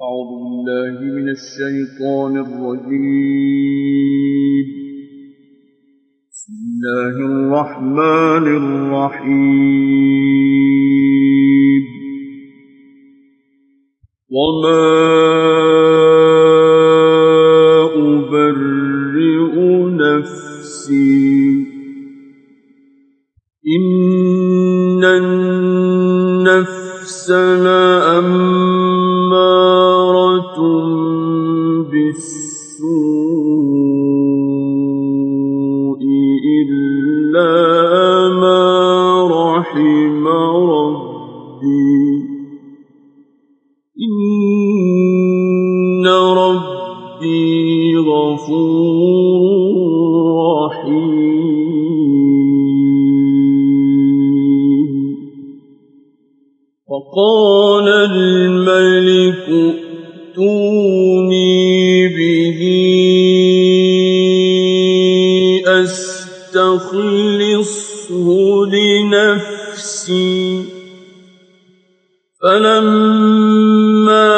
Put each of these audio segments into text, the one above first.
أعوذ بالله من الشيطان الرجيم. بسم الله الرحمن الرحيم. وما أبرئ نفسي إن النفس لأمارة بالسوء إلا ما رحم ربي إن ربي غفور رحيم. وقال الملك ائتوني به أستخلصه لنفسي فلما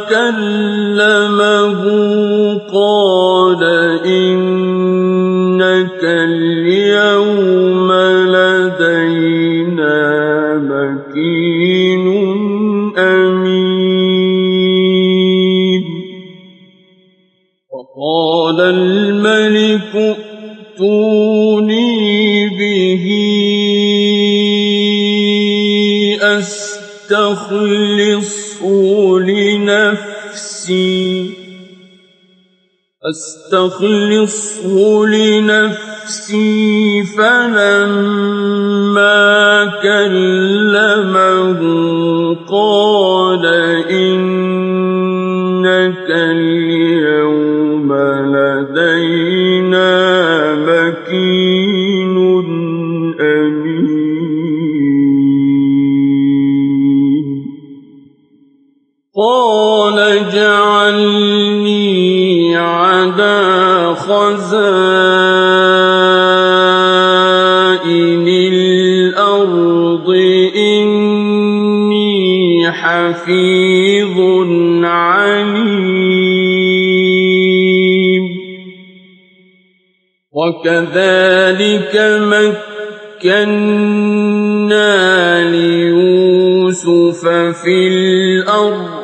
كلمه قال إنك اليوم لدينا مكين أمين. وقال الملك ائتوني به أستخلصه لنفسي فلما كلمه قال إنك اليوم لدينا مكين أمين. قال اجعلني على خزائن الأرض إني حفيظ عليم. وكذلك مكنا ليوسف في الأرض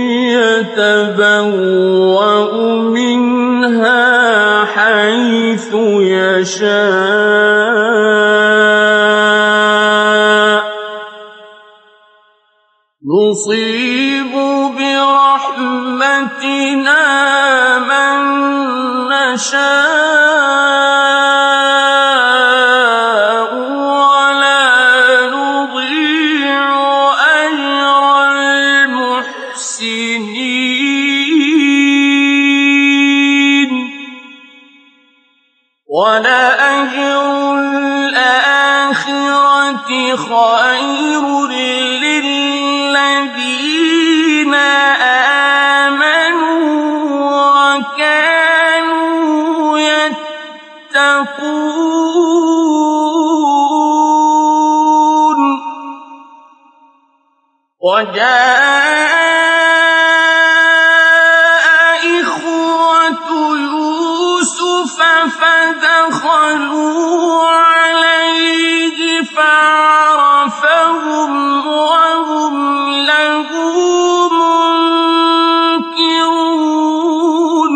يتبوأ منها حيث يشاء نصيب برحمتنا من نشاء ولا نضيع أجر المحسنين. ولأجر الآخرة خير للذين آمنوا وكانوا يتقون. وجاء إخوة يوسف فدخلوا عليه فعرفهم وهم له منكرون.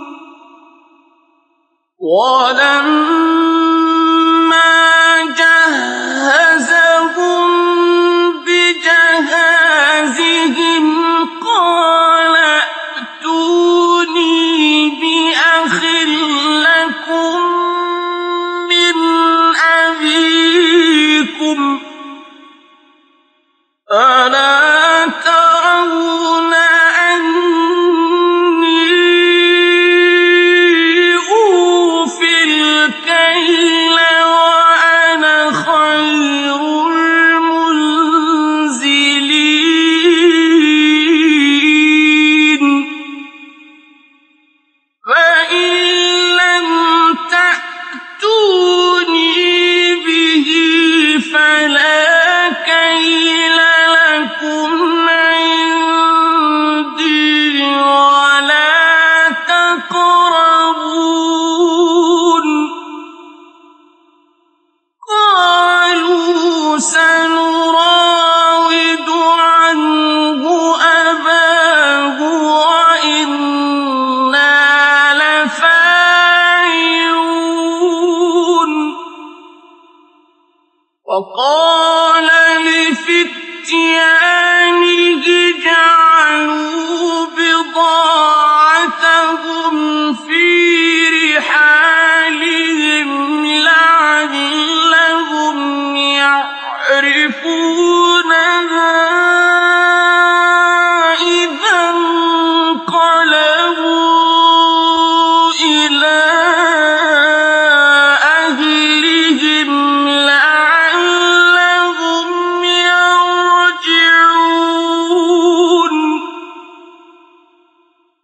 ولما جهزهم بجهازهم قال ائتوني بأخ لكم من أبيكم ألا ترون أني أوفي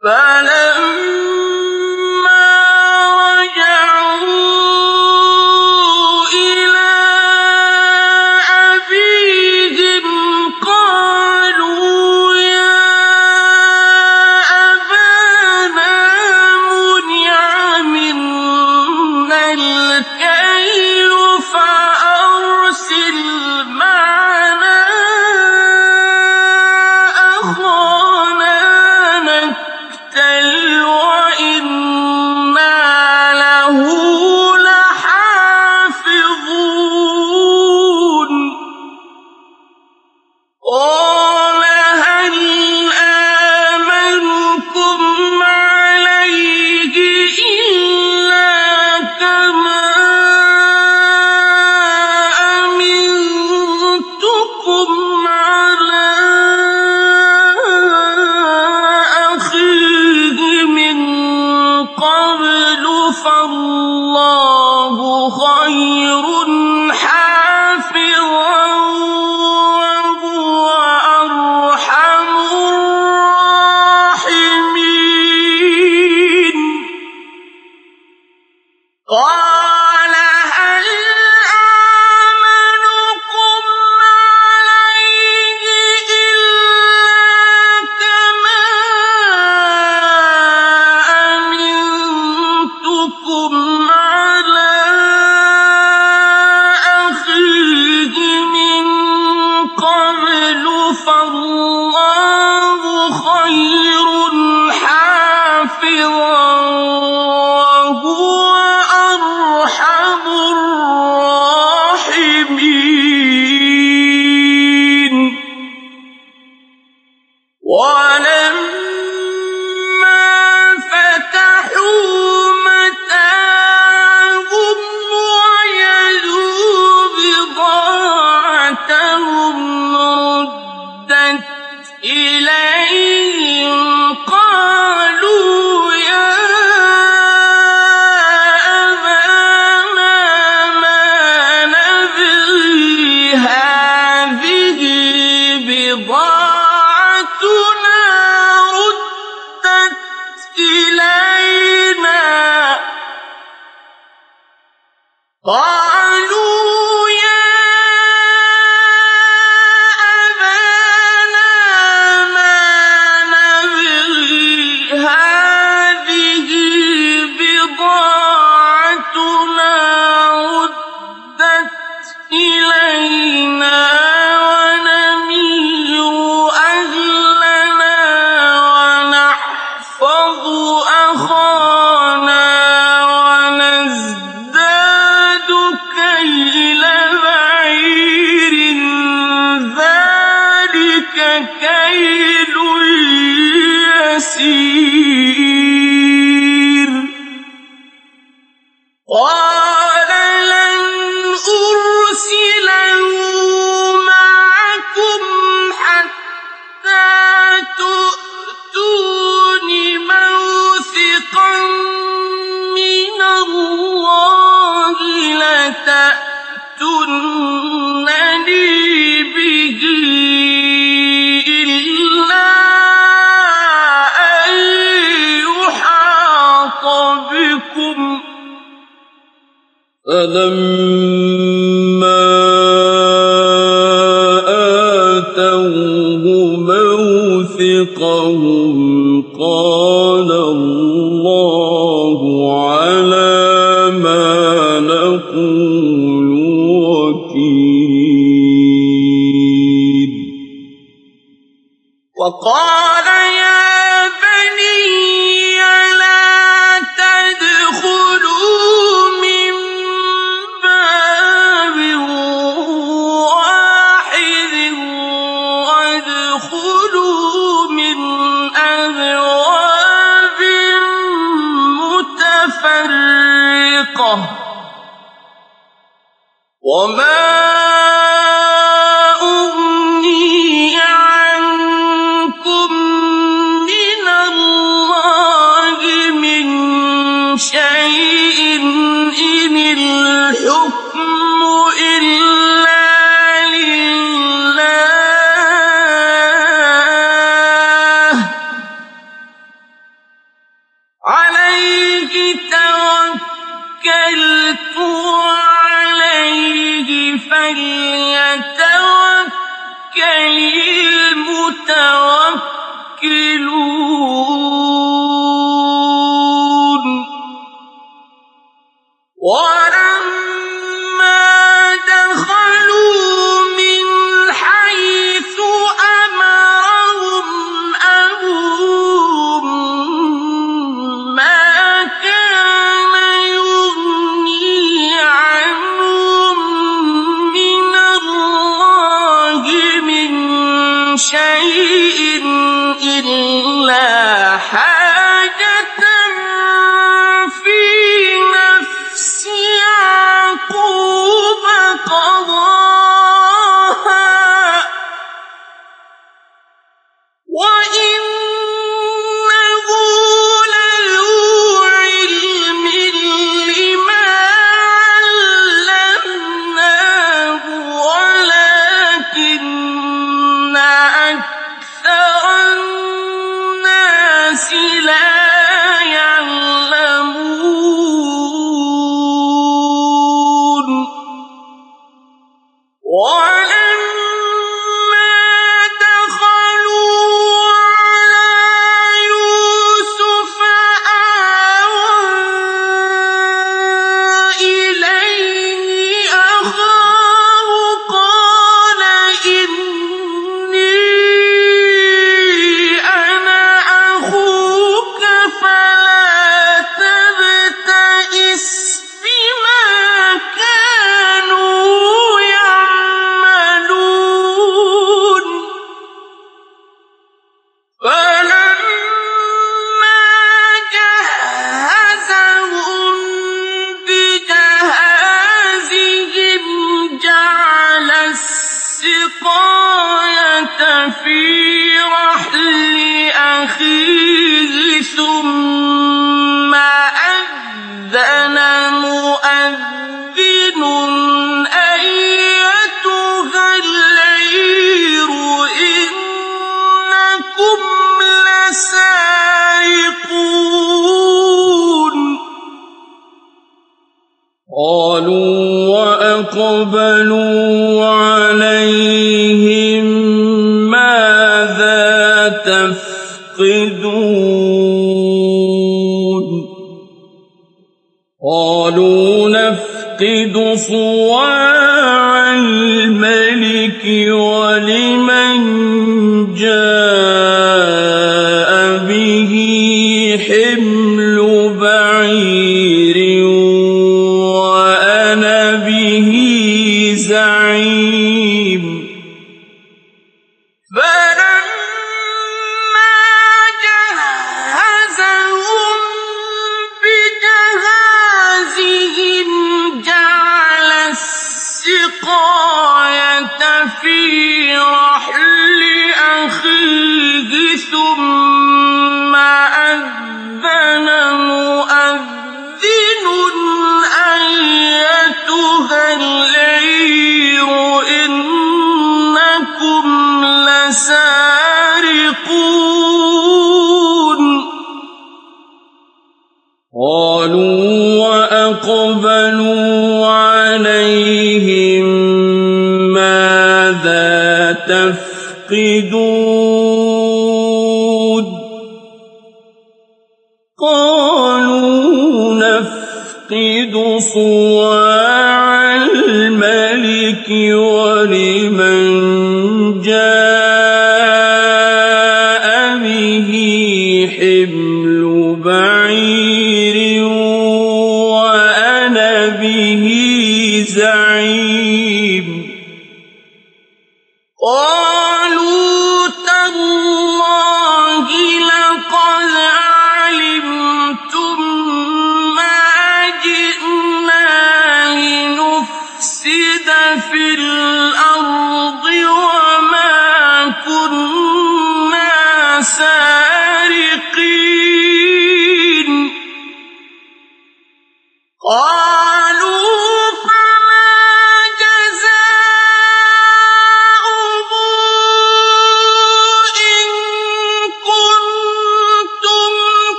فلما رجعوا إلى أبيهم قالوا يا أبانا منع منا الكيل فأرسل معنا أخانا نكتل وإنا له لحافظون قال هل آمنكم عليه إلا كما أمنتكم على أخيه من قبل فالله خير حافظا وهو أرحم الراحمين قال هل آمنكم عليه إلا كما أمنتكم على أخيه من قبل فالله خير حافظا وهو أرحم الراحمين ولما فتحوا متاعهم وجدوا بضاعتهم ردت إليهم قالوا يا أبانا ما نبغي هذه بضاعتنا ردت إلينا قالوا يا أبانا ما نبغي هذه بضاعتنا ردت إلينا ونمير أهلنا ونحفظ أخانا ونزداد كيل بعير ذلك كيل يسير قال لن أرسله معكم حتى تؤتون موثقا من الله لتأتونني به إلا أن يحاط بكم فلما آتوه موثقهم قال الله على ما نقول وكيل وقال يا بني لا تدخلوا من باب واحد وادخلوا من أبواب متفرقة وما أغني عنكم من الله من شيء إن الحكم إلا لله فليتوكل المتوكلون ولما دخلوا من حيث أمرهم أبوهم ما كان يغني عنهم من الله من شيء إلا حاجة في نفس يعقوب قضاها وإنه لذو علم لما علمناه ولكن أكثر الناس لا يعلمون ولما دخلوا على يوسف آوى إليه أخاه قال إني أنا أخوك فلا تبتئس بما كانوا يعملون فلما جهزهم بجهازهم جعل السقاية في رحل أخيه ثم أذن مؤذن أيتها العير إنكم لسارقون قالوا وأقبلوا عليهم ماذا تفقدون قالوا نفقد صواع الملك ولمن جاء به حمل بعير وأنا به زعيم فلما جهزهم بجهازهم جعل السقاية في رحل أخيه ثم أذن مؤذن أيتها العير إنكم لسارقون قالوا وأقبلوا عليهم ماذا تفقدون قالوا نفقد صواع الملك ولمن جاء به حمل بعير وأنا به زعيم قالوا تالله لقد علمتم ما جئنا لنفسد في الأرض وما كنا سارقين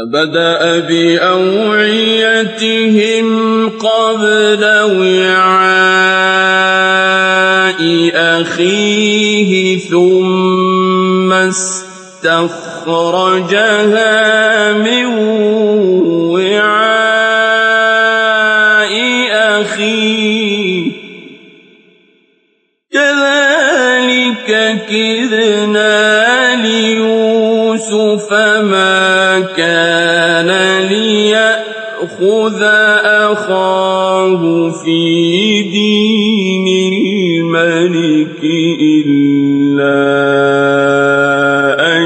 فبدأ بأوعيتهم قبل وعاء أخيه ثم استخرجها من وعاء أخيه كذلك كدنا ليوسف ما كان ليأخذ أخاه في دين الملك إلا أن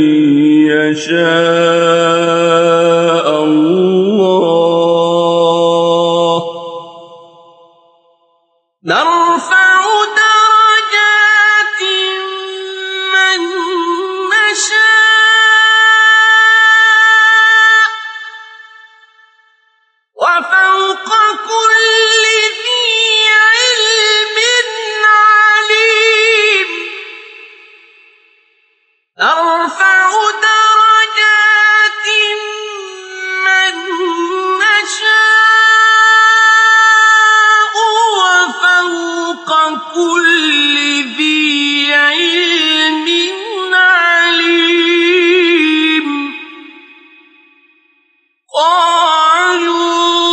يشاء الله نرفع درجات من نشاء وفوق كل ذي علم عليم نرفع درجات من نشاء وفوق كل ذي علم عليم قالوا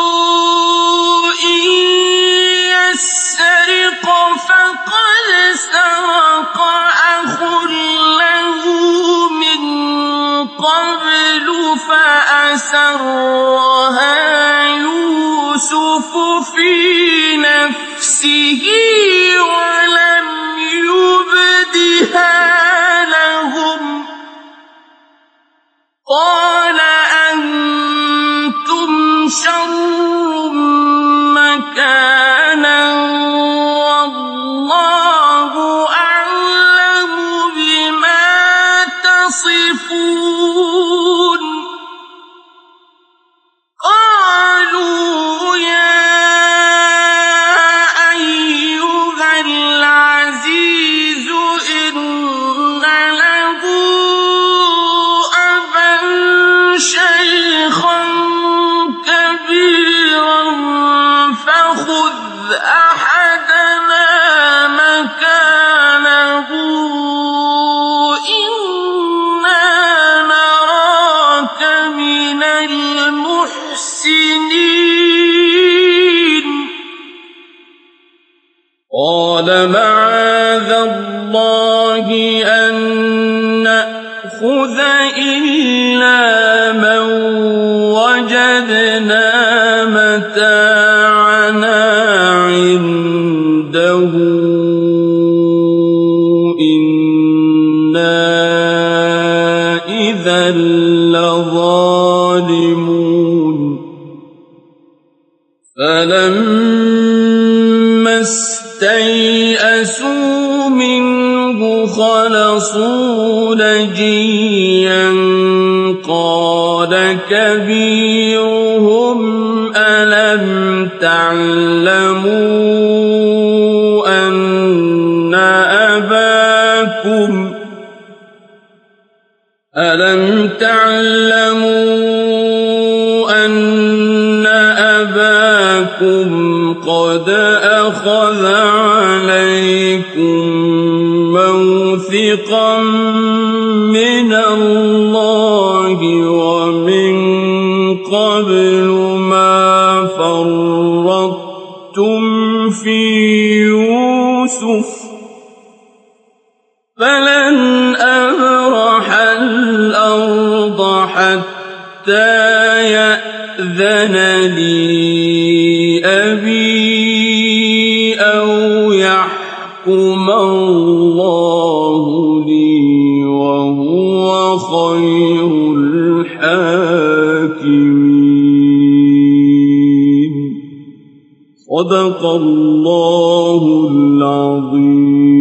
إن يسرق فقد سرق أخ له من قبل فأسرها يوسف في نفسه ولم يبدها لهم قال أنتم شر مكانا والله أعلم بما تصفون قالوا يا أيها العزيز إن له أبا شيخا كبيرا فخذ أحدنا مكانه إنا نراك من المحسنين قال معاذ الله أن نأخذ إلا من وجدنا متاعنا عنده إنا إذا لظالمون فلما استيئسوا منه خلصوا نجيا قال كبيرهم ألم تعلموا أن أباكم قد أخذ عليكم موثقا من الله ومن قبل ما فرطتم في يوسف فلن أبرح الأرض حتى يأذن لي أبي أو يحكم الله لي وهو خير الحاكمين صدق الله العظيم.